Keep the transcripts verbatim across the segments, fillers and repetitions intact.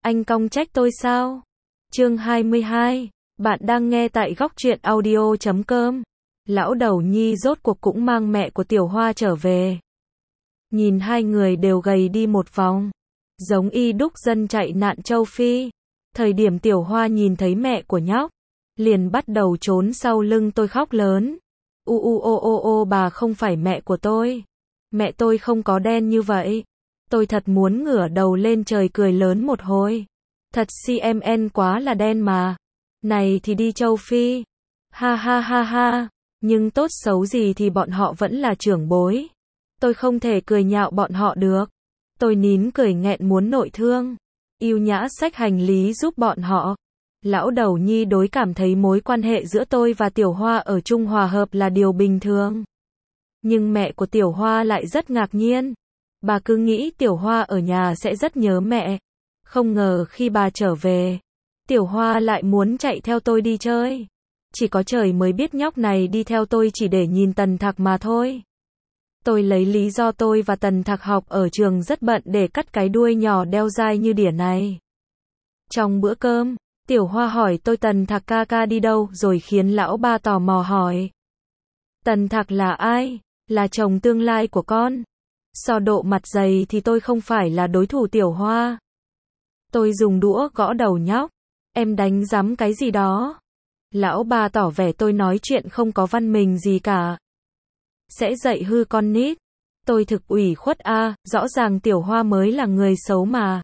Anh cong trách tôi sao? Chương hai mươi hai, bạn đang nghe tại góc truyện audio chấm com. Lão đầu nhi rốt cuộc cũng mang mẹ của Tiểu Hoa trở về. Nhìn hai người đều gầy đi một vòng, giống y đúc dân chạy nạn châu Phi. Thời điểm Tiểu Hoa nhìn thấy mẹ của nhóc, liền bắt đầu trốn sau lưng tôi khóc lớn. U u ô ô ô bà không phải mẹ của tôi. Mẹ tôi không có đen như vậy. Tôi thật muốn ngửa đầu lên trời cười lớn một hồi. Thật xê em en quá là đen mà. Này thì đi châu Phi. Ha ha ha ha. Nhưng tốt xấu gì thì bọn họ vẫn là trưởng bối. Tôi không thể cười nhạo bọn họ được. Tôi nín cười nghẹn muốn nội thương. Yêu nhã xách hành lý giúp bọn họ. Lão đầu nhi đối cảm thấy mối quan hệ giữa tôi và Tiểu Hoa ở chung hòa hợp là điều bình thường. Nhưng mẹ của Tiểu Hoa lại rất ngạc nhiên. Bà cứ nghĩ Tiểu Hoa ở nhà sẽ rất nhớ mẹ. Không ngờ khi bà trở về, Tiểu Hoa lại muốn chạy theo tôi đi chơi. Chỉ có trời mới biết nhóc này đi theo tôi chỉ để nhìn Tần Thạc mà thôi. Tôi lấy lý do tôi và Tần Thạc học ở trường rất bận để cắt cái đuôi nhỏ đeo dai như đỉa này. Trong bữa cơm, Tiểu Hoa hỏi tôi Tần Thạc ca ca đi đâu rồi khiến lão ba tò mò hỏi. Tần Thạc là ai? Là chồng tương lai của con. So độ mặt dày thì tôi không phải là đối thủ Tiểu Hoa. Tôi dùng đũa gõ đầu nhóc. Em đánh giám cái gì đó? Lão ba tỏ vẻ tôi nói chuyện không có văn minh gì cả. Sẽ dạy hư con nít. Tôi thực ủy khuất a, à, rõ ràng Tiểu Hoa mới là người xấu mà.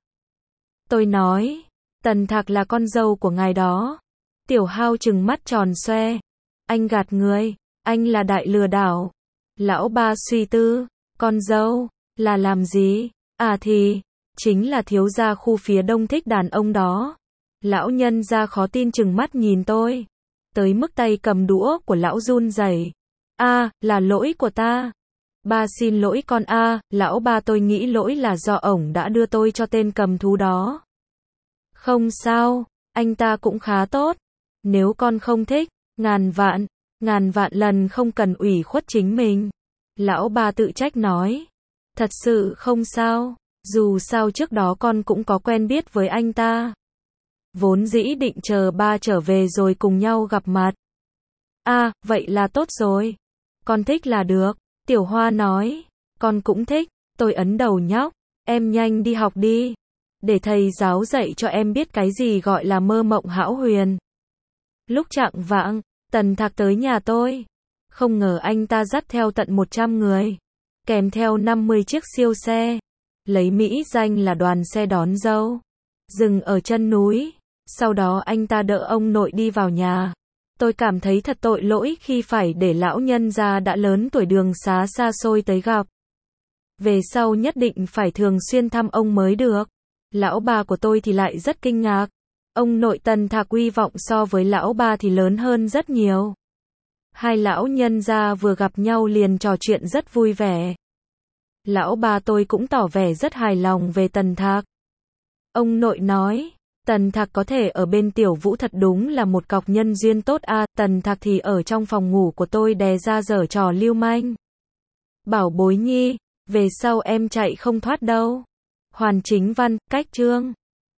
Tôi nói, Tần Thạc là con dâu của ngài đó. Tiểu Hao trừng mắt tròn xoe. Anh gạt người, anh là đại lừa đảo. Lão ba suy tư, con dâu, là làm gì? À thì, chính là thiếu gia khu phía đông thích đàn ông đó. Lão nhân gia khó tin trừng mắt nhìn tôi. Tới mức tay cầm đũa của lão run rẩy. A, à, là lỗi của ta. Ba xin lỗi con a, à, lão ba tôi nghĩ lỗi là do ổng đã đưa tôi cho tên cầm thú đó. Không sao, anh ta cũng khá tốt. Nếu con không thích, ngàn vạn, ngàn vạn lần không cần ủy khuất chính mình. Lão ba tự trách nói. Thật sự không sao, dù sao trước đó con cũng có quen biết với anh ta. Vốn dĩ định chờ ba trở về rồi cùng nhau gặp mặt. À, vậy là tốt rồi. Con thích là được. Tiểu Hoa nói. Con cũng thích. Tôi ấn đầu nhóc. Em nhanh đi học đi. Để thầy giáo dạy cho em biết cái gì gọi là mơ mộng hão huyền. Lúc chạng vạng, Tần Thạc tới nhà tôi. Không ngờ anh ta dắt theo tận một trăm người. Kèm theo năm mươi chiếc siêu xe. Lấy mỹ danh là đoàn xe đón dâu. Dừng ở chân núi. Sau đó anh ta đỡ ông nội đi vào nhà. Tôi cảm thấy thật tội lỗi khi phải để lão nhân gia đã lớn tuổi đường xá xa xôi tới gặp. Về sau nhất định phải thường xuyên thăm ông mới được. Lão bà của tôi thì lại rất kinh ngạc. Ông nội Tần Thạc uy vọng so với lão ba thì lớn hơn rất nhiều. Hai lão nhân gia vừa gặp nhau liền trò chuyện rất vui vẻ. Lão ba tôi cũng tỏ vẻ rất hài lòng về Tần Thạc. Ông nội nói, Tần Thạc có thể ở bên Tiểu Vũ thật đúng là một cọc nhân duyên tốt a. À, Tần Thạc thì ở trong phòng ngủ của tôi đè ra giở trò lưu manh. Bảo bối nhi, về sau em chạy không thoát đâu. Hoàn Chính Văn, cách chương.